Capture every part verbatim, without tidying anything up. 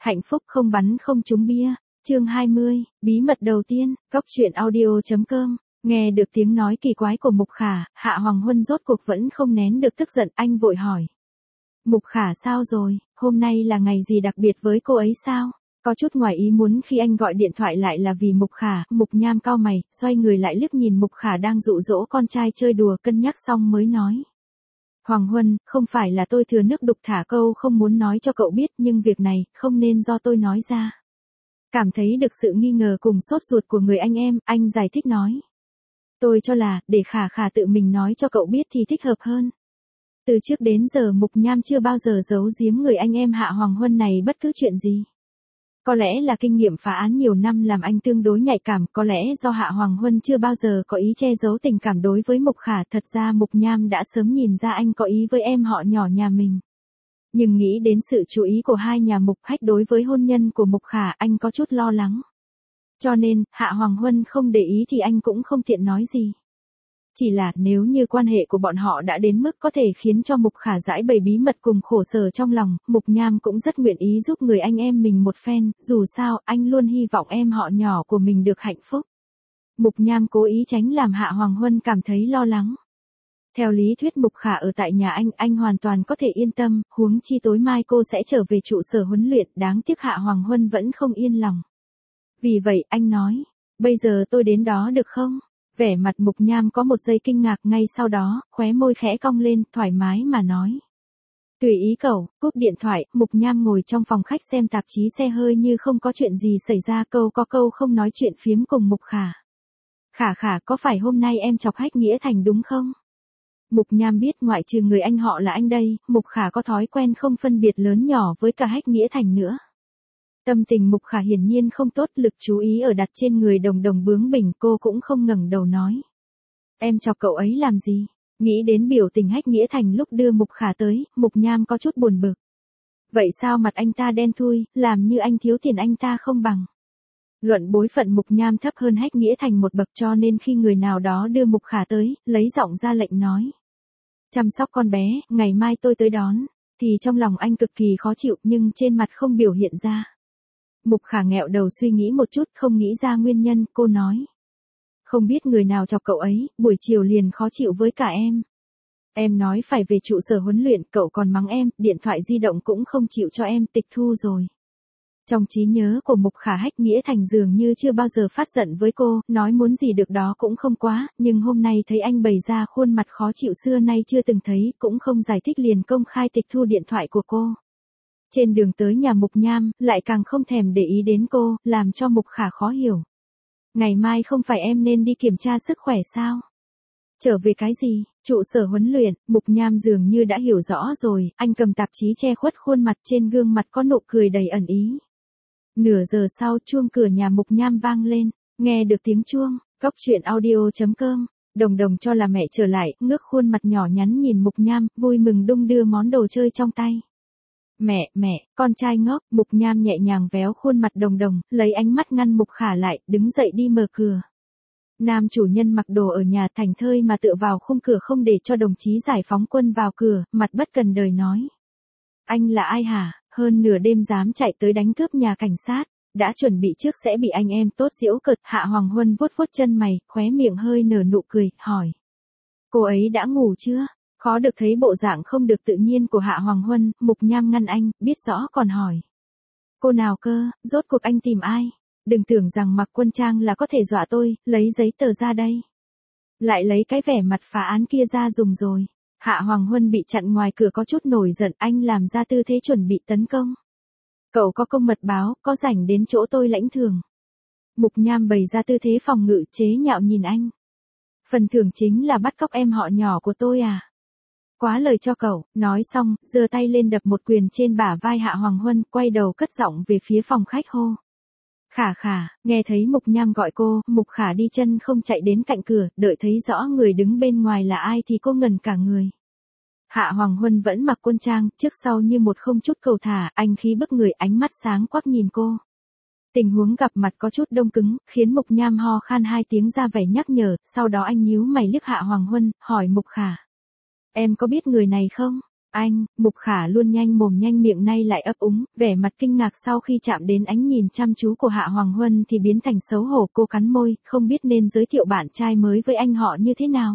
Hạnh phúc không bắn không trúng bia. Chương hai mươi, bí mật đầu tiên, góc truyện audio chấm com. Nghe được tiếng nói kỳ quái của Mục Khả, Hạ Hoàng Huân rốt cuộc vẫn không nén được tức giận, anh vội hỏi. Mục Khả sao rồi, hôm nay là ngày gì đặc biệt với cô ấy sao? Có chút ngoài ý muốn khi anh gọi điện thoại lại là vì Mục Khả, Mục Nham cau mày, xoay người lại liếc nhìn Mục Khả đang dụ dỗ con trai chơi đùa, cân nhắc xong mới nói. Hoàng Huân, không phải là tôi thừa nước đục thả câu không muốn nói cho cậu biết, nhưng việc này không nên do tôi nói ra. Cảm thấy được sự nghi ngờ cùng sốt ruột của người anh em, anh giải thích nói. Tôi cho là, để Khả Khả tự mình nói cho cậu biết thì thích hợp hơn. Từ trước đến giờ Mục Nham chưa bao giờ giấu giếm người anh em Hạ Hoàng Huân này bất cứ chuyện gì. Có lẽ là kinh nghiệm phá án nhiều năm làm anh tương đối nhạy cảm, có lẽ do Hạ Hoàng Huân chưa bao giờ có ý che giấu tình cảm đối với Mục Khả, thật ra Mục Nham đã sớm nhìn ra anh có ý với em họ nhỏ nhà mình. Nhưng nghĩ đến sự chú ý của hai nhà Mục Hách đối với hôn nhân của Mục Khả, anh có chút lo lắng. Cho nên, Hạ Hoàng Huân không để ý thì anh cũng không tiện nói gì. Chỉ là nếu như quan hệ của bọn họ đã đến mức có thể khiến cho Mục Khả giải bày bí mật cùng khổ sở trong lòng, Mục Nham cũng rất nguyện ý giúp người anh em mình một phen, dù sao anh luôn hy vọng em họ nhỏ của mình được hạnh phúc. Mục Nham cố ý tránh làm Hạ Hoàng Huân cảm thấy lo lắng. Theo lý thuyết Mục Khả ở tại nhà anh, anh hoàn toàn có thể yên tâm, huống chi tối mai cô sẽ trở về trụ sở huấn luyện, đáng tiếc Hạ Hoàng Huân vẫn không yên lòng. Vì vậy anh nói, bây giờ tôi đến đó được không? Vẻ mặt Mục Nham có một giây kinh ngạc, ngay sau đó, khóe môi khẽ cong lên, thoải mái mà nói. Tùy ý cậu, cúp điện thoại, Mục Nham ngồi trong phòng khách xem tạp chí xe hơi như không có chuyện gì xảy ra, câu có câu không nói chuyện phiếm cùng Mục Khả. Khả Khả, có phải hôm nay em chọc Hách Nghĩa Thành đúng không? Mục Nham biết ngoại trừ người anh họ là anh đây, Mục Khả có thói quen không phân biệt lớn nhỏ với cả Hách Nghĩa Thành nữa. Tâm tình Mục Khả hiển nhiên không tốt, lực chú ý ở đặt trên người Đồng Đồng bướng bỉnh, cô cũng không ngẩng đầu nói. Em chọc cậu ấy làm gì? Nghĩ đến biểu tình Hách Nghĩa Thành lúc đưa Mục Khả tới, Mục Nham có chút buồn bực. Vậy sao mặt anh ta đen thui, làm như anh thiếu tiền anh ta không bằng. Luận bối phận Mục Nham thấp hơn Hách Nghĩa Thành một bậc, cho nên khi người nào đó đưa Mục Khả tới, lấy giọng ra lệnh nói. Chăm sóc con bé, ngày mai tôi tới đón, thì trong lòng anh cực kỳ khó chịu nhưng trên mặt không biểu hiện ra. Mục Khả nghẹo đầu suy nghĩ một chút, không nghĩ ra nguyên nhân, cô nói. Không biết người nào chọc cậu ấy, buổi chiều liền khó chịu với cả em. Em nói phải về trụ sở huấn luyện, cậu còn mắng em, điện thoại di động cũng không chịu cho em, tịch thu rồi. Trong trí nhớ của Mục Khả, Hách Nghĩa Thành dường như chưa bao giờ phát giận với cô, nói muốn gì được đó cũng không quá, nhưng hôm nay thấy anh bày ra khuôn mặt khó chịu xưa nay chưa từng thấy, cũng không giải thích liền công khai tịch thu điện thoại của cô. Trên đường tới nhà Mục Nham, lại càng không thèm để ý đến cô, làm cho Mục Khả khó hiểu. Ngày mai không phải em nên đi kiểm tra sức khỏe sao? Trở về cái gì? Trụ sở huấn luyện, Mục Nham dường như đã hiểu rõ rồi, anh cầm tạp chí che khuất khuôn mặt, trên gương mặt có nụ cười đầy ẩn ý. Nửa giờ sau, chuông cửa nhà Mục Nham vang lên, nghe được tiếng chuông, góc truyện audio chấm com. Đồng Đồng cho là mẹ trở lại, ngước khuôn mặt nhỏ nhắn nhìn Mục Nham, vui mừng đung đưa món đồ chơi trong tay. Mẹ, mẹ, con trai ngốc, Mục Nham nhẹ nhàng véo khuôn mặt Đồng Đồng, lấy ánh mắt ngăn Mục Khả lại, đứng dậy đi mở cửa. Nam chủ nhân mặc đồ ở nhà thành thơi mà tựa vào khung cửa không để cho đồng chí giải phóng quân vào cửa, mặt bất cần đời nói. Anh là ai hả, hơn nửa đêm dám chạy tới đánh cướp nhà cảnh sát, đã chuẩn bị trước sẽ bị anh em tốt giễu cợt. Hạ Hoàng Huân vuốt vuốt chân mày, khóe miệng hơi nở nụ cười, hỏi. Cô ấy đã ngủ chưa? Khó được thấy bộ dạng không được tự nhiên của Hạ Hoàng Huân, Mục Nham ngăn anh, biết rõ còn hỏi. Cô nào cơ, rốt cuộc anh tìm ai? Đừng tưởng rằng mặc quân trang là có thể dọa tôi, lấy giấy tờ ra đây. Lại lấy cái vẻ mặt phá án kia ra dùng rồi. Hạ Hoàng Huân bị chặn ngoài cửa có chút nổi giận, anh làm ra tư thế chuẩn bị tấn công. Cậu có công mật báo, có rảnh đến chỗ tôi lãnh thưởng. Mục Nham bày ra tư thế phòng ngự, chế nhạo nhìn anh. Phần thưởng chính là bắt cóc em họ nhỏ của tôi à? Quá lời cho cậu, nói xong, giơ tay lên đập một quyền trên bả vai Hạ Hoàng Huân, quay đầu cất giọng về phía phòng khách hô. Khả Khả, nghe thấy Mục Nham gọi cô, Mục Khả đi chân không chạy đến cạnh cửa, đợi thấy rõ người đứng bên ngoài là ai thì cô ngẩn cả người. Hạ Hoàng Huân vẫn mặc quân trang, trước sau như một không chút cầu thả, anh khí bức người, ánh mắt sáng quắc nhìn cô. Tình huống gặp mặt có chút đông cứng, khiến Mục Nham ho khan hai tiếng ra vẻ nhắc nhở, sau đó anh nhíu mày liếc Hạ Hoàng Huân, hỏi Mục Khả. Em có biết người này không? Anh, Mục Khả luôn nhanh mồm nhanh miệng nay lại ấp úng, vẻ mặt kinh ngạc sau khi chạm đến ánh nhìn chăm chú của Hạ Hoàng Huân thì biến thành xấu hổ. Cô cắn môi, không biết nên giới thiệu bạn trai mới với anh họ như thế nào.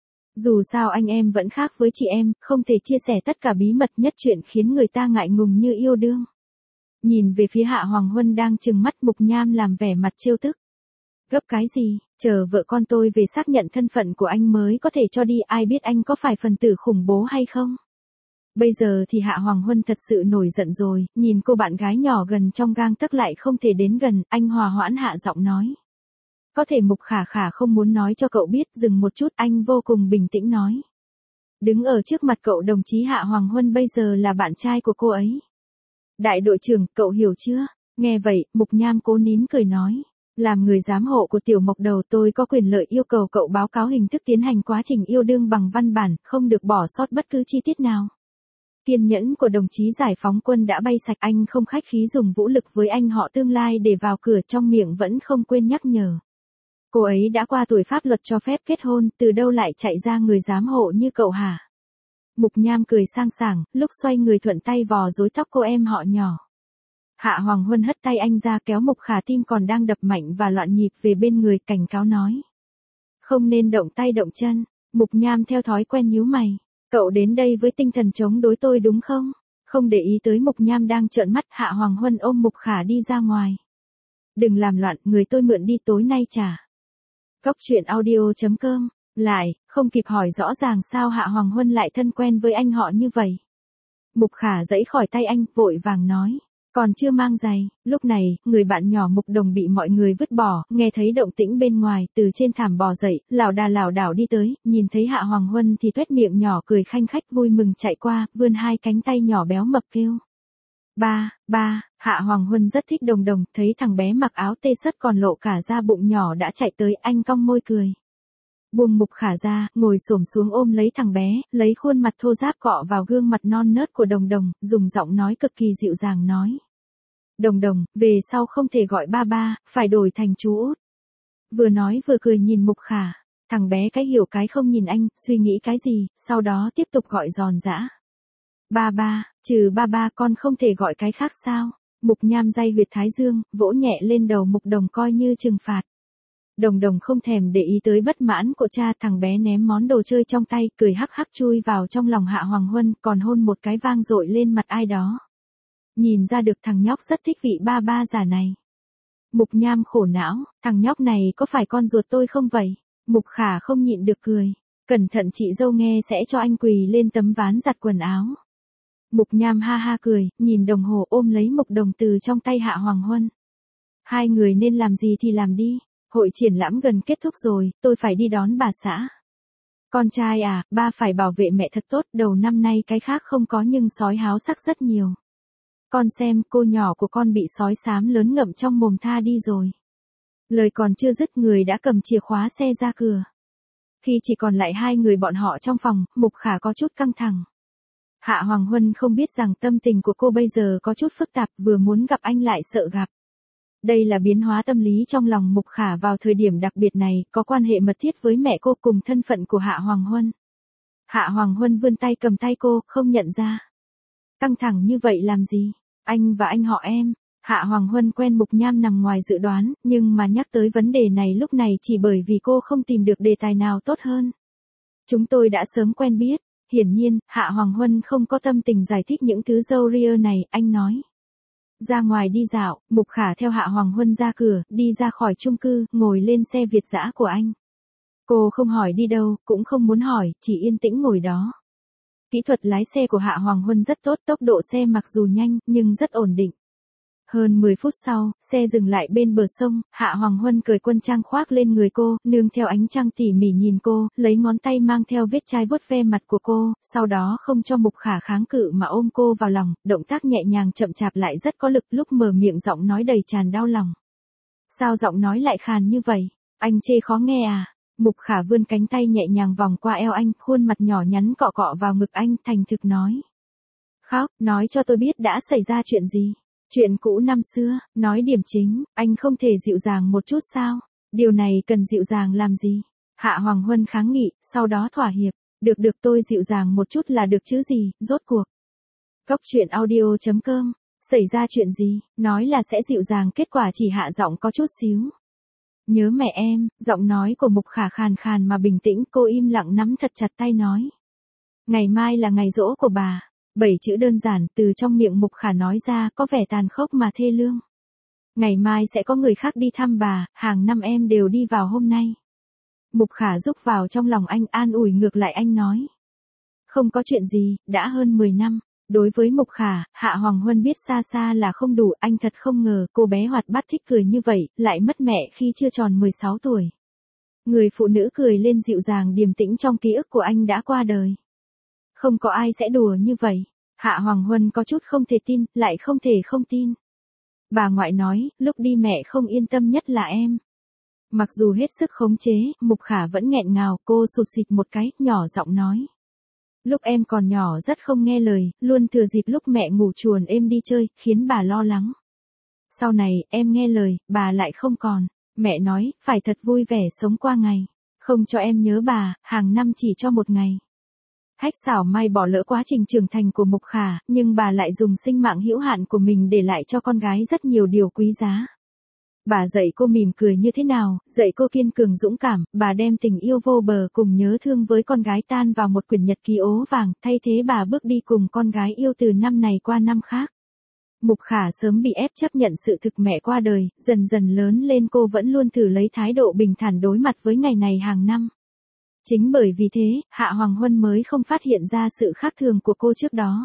Dù sao anh em vẫn khác với chị em, không thể chia sẻ tất cả bí mật nhất chuyện khiến người ta ngại ngùng như yêu đương. Nhìn về phía Hạ Hoàng Huân đang trừng mắt, Mục Nham làm vẻ mặt trêu tức. Gấp cái gì, chờ vợ con tôi về xác nhận thân phận của anh mới có thể cho đi, ai biết anh có phải phần tử khủng bố hay không. Bây giờ thì Hạ Hoàng Huân thật sự nổi giận rồi, nhìn cô bạn gái nhỏ gần trong gang tấc lại không thể đến gần, anh hòa hoãn hạ giọng nói. Có thể Mục Khả Khả không muốn nói cho cậu biết, dừng một chút anh vô cùng bình tĩnh nói. Đứng ở trước mặt cậu đồng chí Hạ Hoàng Huân bây giờ là bạn trai của cô ấy. Đại đội trưởng, cậu hiểu chưa? Nghe vậy, Mục Nham cố nín cười nói. Làm người giám hộ của Tiểu Mộc Đầu tôi có quyền lợi yêu cầu cậu báo cáo hình thức tiến hành quá trình yêu đương bằng văn bản, không được bỏ sót bất cứ chi tiết nào. Kiên nhẫn của đồng chí giải phóng quân đã bay sạch, anh không khách khí dùng vũ lực với anh họ tương lai để vào cửa, trong miệng vẫn không quên nhắc nhở. Cô ấy đã qua tuổi pháp luật cho phép kết hôn, từ đâu lại chạy ra người giám hộ như cậu hả? Mục Nham cười sang sảng, lúc xoay người thuận tay vò rối tóc cô em họ nhỏ. Hạ Hoàng Huân hất tay anh ra, kéo Mục Khả tim còn đang đập mạnh và loạn nhịp về bên người, cảnh cáo nói. Không nên động tay động chân. Mục Nham theo thói quen nhíu mày. Cậu đến đây với tinh thần chống đối tôi đúng không? Không để ý tới Mục Nham đang trợn mắt, Hạ Hoàng Huân ôm Mục Khả đi ra ngoài. Đừng làm loạn, người tôi mượn đi tối nay trả. Cóc truyện audio chấm com. Lại, không kịp hỏi rõ ràng sao Hạ Hoàng Huân lại thân quen với anh họ như vậy. Mục Khả giãy khỏi tay anh, vội vàng nói. Còn chưa mang giày. Lúc này, người bạn nhỏ Mục Đồng bị mọi người vứt bỏ, nghe thấy động tĩnh bên ngoài, từ trên thảm bò dậy, lảo đà lảo đảo đi tới, nhìn thấy Hạ Hoàng Huân thì tuét miệng nhỏ cười khanh khách, vui mừng chạy qua, vươn hai cánh tay nhỏ béo mập kêu. Ba, ba, Hạ Hoàng Huân rất thích Đồng Đồng, thấy thằng bé mặc áo tê sất còn lộ cả da bụng nhỏ đã chạy tới, anh cong môi cười. Buông Mục Khả ra, ngồi xổm xuống ôm lấy thằng bé, lấy khuôn mặt thô ráp cọ vào gương mặt non nớt của Đồng Đồng, dùng giọng nói cực kỳ dịu dàng nói. Đồng Đồng, về sau không thể gọi ba ba, phải đổi thành chú út. Vừa nói vừa cười nhìn Mục Khả, thằng bé cái hiểu cái không nhìn anh, suy nghĩ cái gì, sau đó tiếp tục gọi giòn giã. Ba ba, trừ ba ba con không thể gọi cái khác sao? Mục Nham day huyệt thái dương, vỗ nhẹ lên đầu Mục Đồng coi như trừng phạt. Đồng Đồng không thèm để ý tới bất mãn của cha, thằng bé ném món đồ chơi trong tay, cười hắc hắc chui vào trong lòng Hạ Hoàng Huân, còn hôn một cái vang dội lên mặt ai đó. Nhìn ra được thằng nhóc rất thích vị ba ba già này. Mục Nham khổ não, thằng nhóc này có phải con ruột tôi không vậy? Mục Khả không nhịn được cười. Cẩn thận chị dâu nghe sẽ cho anh quỳ lên tấm ván giặt quần áo. Mục Nham ha ha cười, nhìn đồng hồ ôm lấy Mục Đồng từ trong tay Hạ Hoàng Huân. Hai người nên làm gì thì làm đi. Hội triển lãm gần kết thúc rồi, tôi phải đi đón bà xã. Con trai à, ba phải bảo vệ mẹ thật tốt, đầu năm nay cái khác không có nhưng sói háo sắc rất nhiều. Con xem, cô nhỏ của con bị sói xám lớn ngậm trong mồm tha đi rồi. Lời còn chưa dứt, người đã cầm chìa khóa xe ra cửa. Khi chỉ còn lại hai người bọn họ trong phòng, Mục Khả có chút căng thẳng. Hạ Hoàng Huân không biết rằng tâm tình của cô bây giờ có chút phức tạp, vừa muốn gặp anh lại sợ gặp. Đây là biến hóa tâm lý trong lòng Mục Khả vào thời điểm đặc biệt này, có quan hệ mật thiết với mẹ cô cùng thân phận của Hạ Hoàng Huân. Hạ Hoàng Huân vươn tay cầm tay cô, không nhận ra. Căng thẳng như vậy làm gì? Anh và anh họ em. Hạ Hoàng Huân quen Mục Nham nằm ngoài dự đoán, nhưng mà nhắc tới vấn đề này lúc này chỉ bởi vì cô không tìm được đề tài nào tốt hơn. Chúng tôi đã sớm quen biết. Hiển nhiên, Hạ Hoàng Huân không có tâm tình giải thích những thứ râu ria này, anh nói. Ra ngoài đi dạo, Mục Khả theo Hạ Hoàng Huân ra cửa, đi ra khỏi chung cư, ngồi lên xe Việt dã của anh. Cô không hỏi đi đâu, cũng không muốn hỏi, chỉ yên tĩnh ngồi đó. Kỹ thuật lái xe của Hạ Hoàng Huân rất tốt, tốc độ xe mặc dù nhanh, nhưng rất ổn định. Hơn mười phút sau, xe dừng lại bên bờ sông, Hạ Hoàng Huân cởi quân trang khoác lên người cô, nương theo ánh trăng tỉ mỉ nhìn cô, lấy ngón tay mang theo vết chai vuốt ve mặt của cô, sau đó không cho Mục Khả kháng cự mà ôm cô vào lòng, động tác nhẹ nhàng chậm chạp lại rất có lực, lúc mở miệng giọng nói đầy tràn đau lòng. Sao giọng nói lại khàn như vậy? Anh chê khó nghe à? Mục Khả vươn cánh tay nhẹ nhàng vòng qua eo anh, khuôn mặt nhỏ nhắn cọ cọ vào ngực anh, thành thực nói. Khóc, nói cho tôi biết đã xảy ra chuyện gì. Chuyện cũ năm xưa, nói điểm chính, anh không thể dịu dàng một chút sao? Điều này cần dịu dàng làm gì? Hạ Hoàng Huân kháng nghị, sau đó thỏa hiệp. Được được tôi dịu dàng một chút là được chứ gì, rốt cuộc. Cốc truyện audio chấm com, xảy ra chuyện gì, nói là sẽ dịu dàng kết quả chỉ hạ giọng có chút xíu. Nhớ mẹ em, giọng nói của Mục Khả khàn khàn mà bình tĩnh, cô im lặng nắm thật chặt tay nói. Ngày mai là ngày giỗ của bà. Bảy chữ đơn giản từ trong miệng Mục Khả nói ra có vẻ tàn khốc mà thê lương. Ngày mai sẽ có người khác đi thăm bà, hàng năm em đều đi vào hôm nay. Mục Khả rúc vào trong lòng anh, an ủi ngược lại anh nói. Không có chuyện gì, đã hơn mười năm. Đối với Mục Khả, Hạ Hoàng Huân biết xa xa là không đủ, anh thật không ngờ cô bé hoạt bát thích cười như vậy, lại mất mẹ khi chưa tròn mười sáu tuổi. Người phụ nữ cười lên dịu dàng điềm tĩnh trong ký ức của anh đã qua đời. Không có ai sẽ đùa như vậy. Hạ Hoàng Huân có chút không thể tin, lại không thể không tin. Bà ngoại nói, lúc đi mẹ không yên tâm nhất là em. Mặc dù hết sức khống chế, Mục Khả vẫn nghẹn ngào, cô sụt sịt một cái, nhỏ giọng nói. Lúc em còn nhỏ rất không nghe lời, luôn thừa dịp lúc mẹ ngủ chuồn êm đi chơi, khiến bà lo lắng. Sau này, em nghe lời, bà lại không còn. Mẹ nói, phải thật vui vẻ sống qua ngày. Không cho em nhớ bà, hàng năm chỉ cho một ngày. Hách xảo may bỏ lỡ quá trình trưởng thành của Mục Khả, nhưng bà lại dùng sinh mạng hữu hạn của mình để lại cho con gái rất nhiều điều quý giá. Bà dạy cô mỉm cười như thế nào, dạy cô kiên cường dũng cảm, bà đem tình yêu vô bờ cùng nhớ thương với con gái tan vào một quyển nhật ký ố vàng, thay thế bà bước đi cùng con gái yêu từ năm này qua năm khác. Mục Khả sớm bị ép chấp nhận sự thực mẹ qua đời, dần dần lớn lên cô vẫn luôn thử lấy thái độ bình thản đối mặt với ngày này hàng năm. Chính bởi vì thế, Hạ Hoàng Huân mới không phát hiện ra sự khác thường của cô trước đó.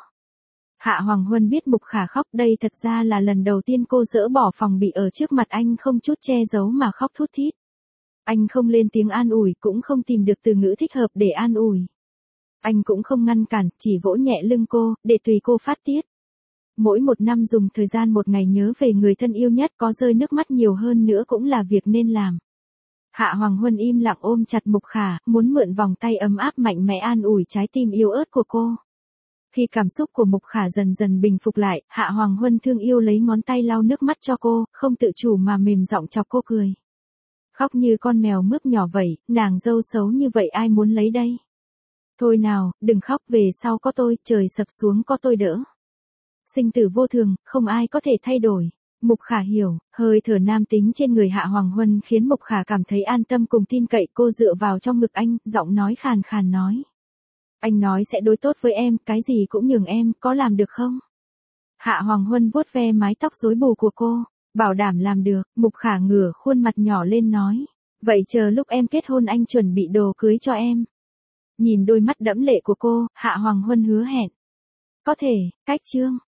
Hạ Hoàng Huân biết Mục Khả khóc, đây thật ra là lần đầu tiên cô dỡ bỏ phòng bị ở trước mặt anh, không chút che giấu mà khóc thút thít. Anh không lên tiếng an ủi, cũng không tìm được từ ngữ thích hợp để an ủi. Anh cũng không ngăn cản, chỉ vỗ nhẹ lưng cô, để tùy cô phát tiết. Mỗi một năm dùng thời gian một ngày nhớ về người thân yêu nhất, có rơi nước mắt nhiều hơn nữa cũng là việc nên làm. Hạ Hoàng Huân im lặng ôm chặt Mục Khả, muốn mượn vòng tay ấm áp mạnh mẽ an ủi trái tim yếu ớt của cô. Khi cảm xúc của Mục Khả dần dần bình phục lại, Hạ Hoàng Huân thương yêu lấy ngón tay lau nước mắt cho cô, không tự chủ mà mềm giọng chọc cô cười. Khóc như con mèo mướp nhỏ vậy, nàng dâu xấu như vậy ai muốn lấy đây? Thôi nào, đừng khóc, về sau có tôi, trời sập xuống có tôi đỡ. Sinh tử vô thường, không ai có thể thay đổi. Mục Khả hiểu, hơi thở nam tính trên người Hạ Hoàng Huân khiến Mục Khả cảm thấy an tâm cùng tin cậy, cô dựa vào trong ngực anh, giọng nói khàn khàn nói. Anh nói sẽ đối tốt với em, cái gì cũng nhường em, có làm được không? Hạ Hoàng Huân vuốt ve mái tóc rối bù của cô, bảo đảm làm được. Mục Khả ngửa khuôn mặt nhỏ lên nói. Vậy chờ lúc em kết hôn anh chuẩn bị đồ cưới cho em. Nhìn đôi mắt đẫm lệ của cô, Hạ Hoàng Huân hứa hẹn. Có thể, cách chương.